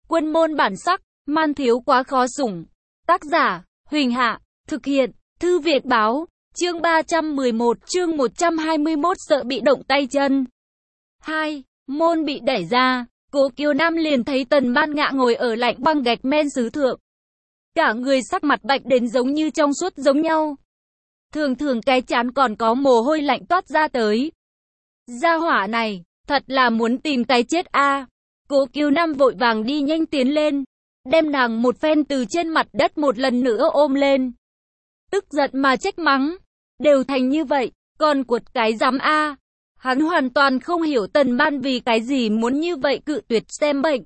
Quân môn bản sắc, man thiếu quá khó sủng. Tác giả, Huỳnh Hạ, thực hiện, Thư Việt Báo, chương 311, chương 121 sợ bị động tay chân. 2. Môn bị đẩy ra, Cố Kiều Nam liền thấy Tần Ban ngã ngồi ở lạnh băng gạch men sứ thượng. Cả người sắc mặt bạch đến giống như trong suốt giống nhau. Thường thường cái trán còn có mồ hôi lạnh toát ra tới. Gia hỏa này, thật là muốn tìm cái chết a. Cố Kiều Nam vội vàng đi nhanh tiến lên, đem nàng một phen từ trên mặt đất một lần nữa ôm lên. Tức giận mà trách mắng, đều thành như vậy, còn cuột cái dám a. Hắn hoàn toàn không hiểu Tần Ban vì cái gì muốn như vậy cự tuyệt xem bệnh.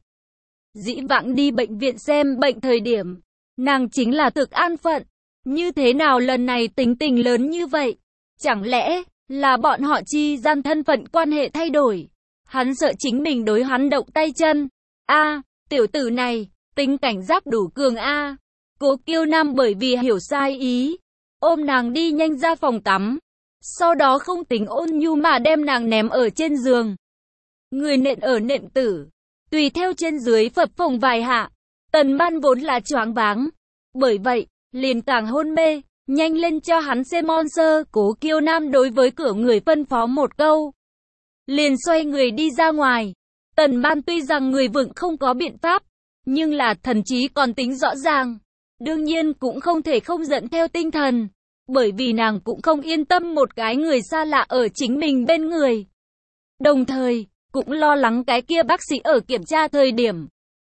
Dĩ vãng đi bệnh viện xem bệnh thời điểm, nàng chính là thực an phận. Như thế nào lần này tính tình lớn như vậy? Chẳng lẽ là bọn họ chi gian thân phận quan hệ thay đổi? Hắn sợ chính mình đối hắn động tay chân. A, tiểu tử này, tính cảnh giác đủ cường a. Cố Kiều Nam bởi vì hiểu sai ý, ôm nàng đi nhanh ra phòng tắm. Sau đó không tính ôn nhu mà đem nàng ném ở trên giường. Người nện ở nệm tử, tùy theo trên dưới phập phồng vài hạ. Tần Ban vốn là choáng váng, bởi vậy liền càng hôn mê. Nhanh lên cho hắn xem monster. Cố Kiều Nam đối với cửa người phân phó một câu, liền xoay người đi ra ngoài. Tần Ban tuy rằng người vững không có biện pháp, nhưng là thần trí còn tính rõ ràng, đương nhiên cũng không thể không dẫn theo tinh thần, bởi vì nàng cũng không yên tâm một cái người xa lạ ở chính mình bên người. Đồng thời, cũng lo lắng cái kia bác sĩ ở kiểm tra thời điểm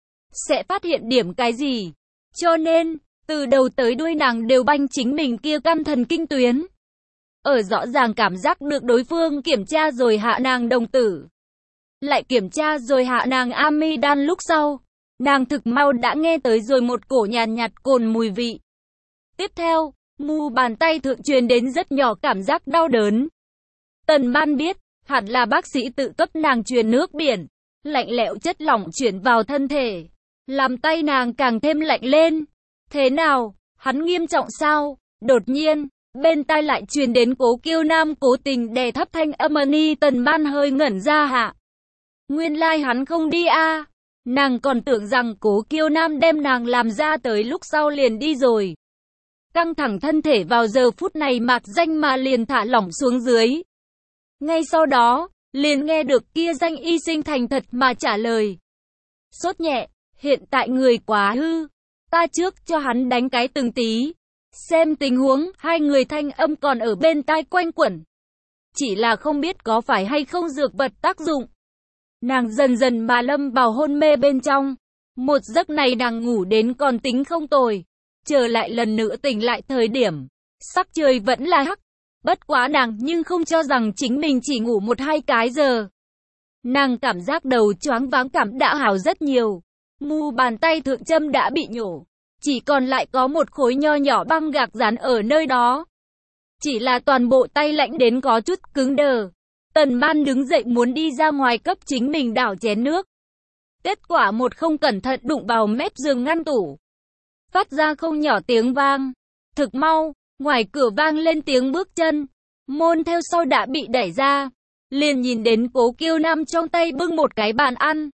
sẽ phát hiện điểm cái gì. Cho nên, từ đầu tới đuôi nàng đều banh chính mình kia căn thần kinh tuyến. Ở rõ ràng cảm giác được đối phương kiểm tra rồi hạ nàng đồng tử, lại kiểm tra rồi hạ nàng amidan lúc sau, nàng thực mau đã nghe tới rồi một cổ nhàn nhạt cồn mùi vị. Tiếp theo, mu bàn tay thượng truyền đến rất nhỏ cảm giác đau đớn. Tần Ban biết, hẳn là bác sĩ tự cấp nàng truyền nước biển, lạnh lẽo chất lỏng chuyển vào thân thể, làm tay nàng càng thêm lạnh lên. Thế nào, hắn nghiêm trọng sao? Đột nhiên, bên tai lại truyền đến Cố Kiều Nam cố tình đè thấp thanh âm ni. Tần Ban hơi ngẩn ra hạ. Nguyên lai hắn không đi a. Nàng còn tưởng rằng Cố Kiều Nam đem nàng làm ra tới lúc sau liền đi rồi. Căng thẳng thân thể vào giờ phút này mạc danh mà liền thả lỏng xuống dưới. Ngay sau đó, liền nghe được kia danh y sinh thành thật mà trả lời. Sốt nhẹ, hiện tại người quá hư. Ta trước cho hắn đánh cái từng tí. Xem tình huống, hai người thanh âm còn ở bên tai quanh quẩn. Chỉ là không biết có phải hay không dược vật tác dụng. Nàng dần dần mà lâm vào hôn mê bên trong. Một giấc này nàng ngủ đến còn tính không tồi. Trở lại lần nữa tỉnh lại thời điểm, sắc trời vẫn là hắc. Bất quá nàng nhưng không cho rằng chính mình chỉ ngủ 1-2 cái giờ. Nàng cảm giác đầu choáng váng cảm đã hảo rất nhiều. Mu bàn tay thượng châm đã bị nhổ, chỉ còn lại có một khối nho nhỏ băng gạc dán ở nơi đó. Chỉ là toàn bộ tay lạnh đến có chút cứng đờ. Tần Ban đứng dậy muốn đi ra ngoài cấp chính mình đảo chén nước. Kết quả một không cẩn thận đụng vào mép giường ngăn tủ, phát ra không nhỏ tiếng vang. Thực mau, ngoài cửa vang lên tiếng bước chân. Môn theo sau đã bị đẩy ra. Liền nhìn đến Cố Kiều Nam trong tay bưng một cái bàn ăn.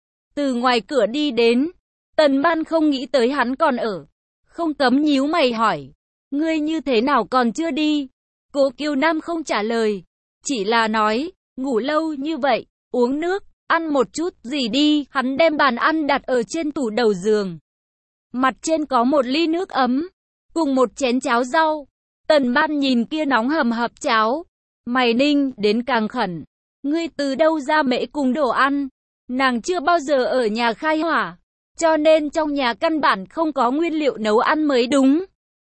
Từ ngoài cửa đi đến, Tần Ban không nghĩ tới hắn còn ở. Không cấm nhíu mày hỏi, ngươi như thế nào còn chưa đi? Cố Kiều Nam không trả lời, chỉ là nói, ngủ lâu như vậy, uống nước, ăn một chút gì đi. Hắn đem bàn ăn đặt ở trên tủ đầu giường. Mặt trên có một ly nước ấm, cùng một chén cháo rau. Tần Ban nhìn kia nóng hầm hập cháo, mày ninh đến càng khẩn. Ngươi từ đâu ra mễ cùng đồ ăn? Nàng chưa bao giờ ở nhà khai hỏa, cho nên trong nhà căn bản không có nguyên liệu nấu ăn mới đúng.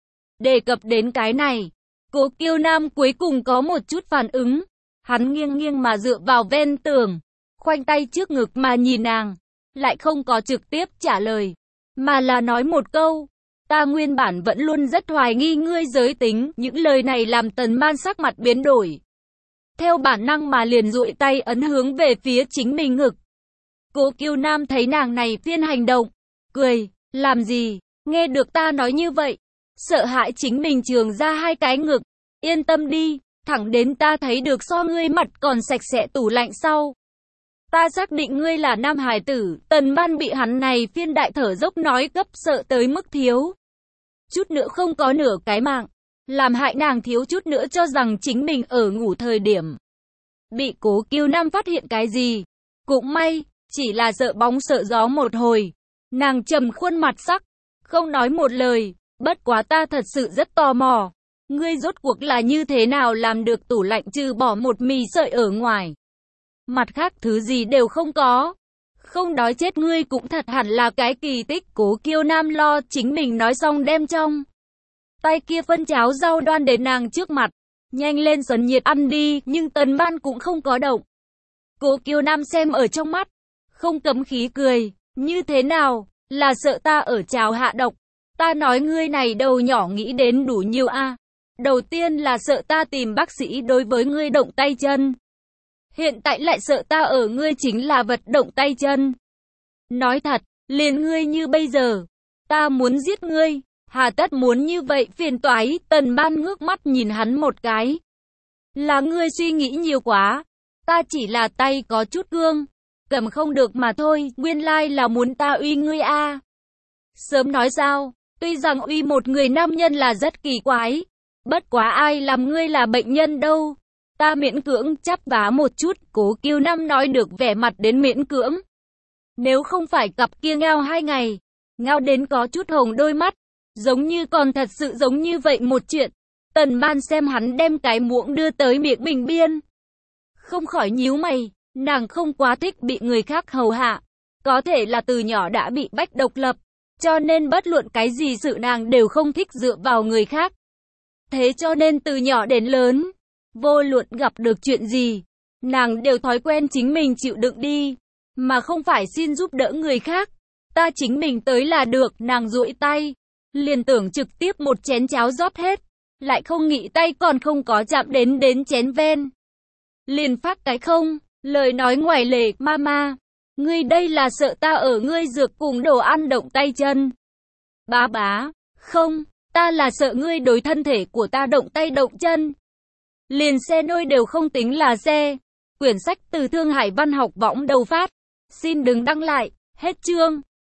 Đề cập đến cái này, Cố Kiều Nam cuối cùng có một chút phản ứng. Hắn nghiêng nghiêng mà dựa vào ven tường, khoanh tay trước ngực mà nhìn nàng, lại không có trực tiếp trả lời, mà là nói một câu, ta nguyên bản vẫn luôn rất hoài nghi ngươi giới tính. Những lời này làm Tần Ban sắc mặt biến đổi, theo bản năng mà liền duỗi tay ấn hướng về phía chính mình ngực. Cố Kiều Nam thấy nàng này phiên hành động, cười, làm gì, nghe được ta nói như vậy, sợ hãi chính mình trường ra 2 cái ngực. Yên tâm đi, thẳng đến ta thấy được so ngươi mặt còn sạch sẽ tủ lạnh sau, Ta xác định ngươi là nam hài tử. Tần Ban bị hắn này phiên đại thở dốc nói gấp sợ tới mức thiếu chút nữa không có nửa cái mạng, làm hại nàng thiếu chút nữa cho rằng chính mình ở ngủ thời điểm bị Cố Kiều Nam phát hiện cái gì. Cũng may, chỉ là sợ bóng sợ gió một hồi, nàng trầm khuôn mặt sắc, không nói một lời. Bất quá ta thật sự rất tò mò, ngươi rốt cuộc là như thế nào làm được tủ lạnh trừ bỏ một mì sợi ở ngoài, mặt khác thứ gì đều không có. Không đói chết ngươi cũng thật hẳn là cái kỳ tích. Cố Kiều Nam lo chính mình nói xong đem trong tay kia phân cháo rau đoan đến nàng trước mặt. Nhanh lên sấn nhiệt ăn đi, nhưng Tần Ban cũng không có động. Cố Kiều Nam xem ở trong mắt, không cấm khí cười, như thế nào, là sợ ta ở cháo hạ độc. Ta nói ngươi này đầu nhỏ nghĩ đến đủ nhiều a. Đầu tiên là sợ ta tìm bác sĩ đối với ngươi động tay chân. Hiện tại lại sợ ta ở ngươi chính là vật động tay chân. Nói thật, liền ngươi như bây giờ, ta muốn giết ngươi, hà tất muốn như vậy phiền toái. Tần Ban ngước mắt nhìn hắn một cái. Là ngươi suy nghĩ nhiều quá, ta chỉ là tay có chút cương, cầm không được mà thôi, nguyên lai là muốn ta uy ngươi a. Sớm nói sao, tuy rằng uy một người nam nhân là rất kỳ quái, bất quá ai làm ngươi là bệnh nhân đâu. Ta miễn cưỡng chắp vá một chút. Cố Kiều Nam nói được vẻ mặt đến miễn cưỡng. Nếu không phải cặp kia ngao 2 ngày, ngao đến có chút hồng đôi mắt, giống như còn thật sự giống như vậy một chuyện. Tần Ban xem hắn đem cái muỗng đưa tới miệng bình biên, không khỏi nhíu mày. Nàng không quá thích bị người khác hầu hạ, có thể là từ nhỏ đã bị bách độc lập, cho nên bất luận cái gì sự nàng đều không thích dựa vào người khác. Thế cho nên từ nhỏ đến lớn, vô luận gặp được chuyện gì, nàng đều thói quen chính mình chịu đựng đi, mà không phải xin giúp đỡ người khác. Ta chính mình tới là được. Nàng duỗi tay, liền tưởng trực tiếp một chén cháo rót hết, lại không nghĩ tay còn không có chạm đến chén ven, liền phát cái không, lời nói ngoài lề. Mama, ngươi đây là sợ ta ở ngươi dược cùng đồ ăn động tay chân. Bá bá, không, ta là sợ ngươi đối thân thể của ta động tay động chân. Liền xe nôi đều không tính là xe. Quyển sách từ Thương Hải Văn học võng đầu phát. Xin đừng đăng lại. Hết chương.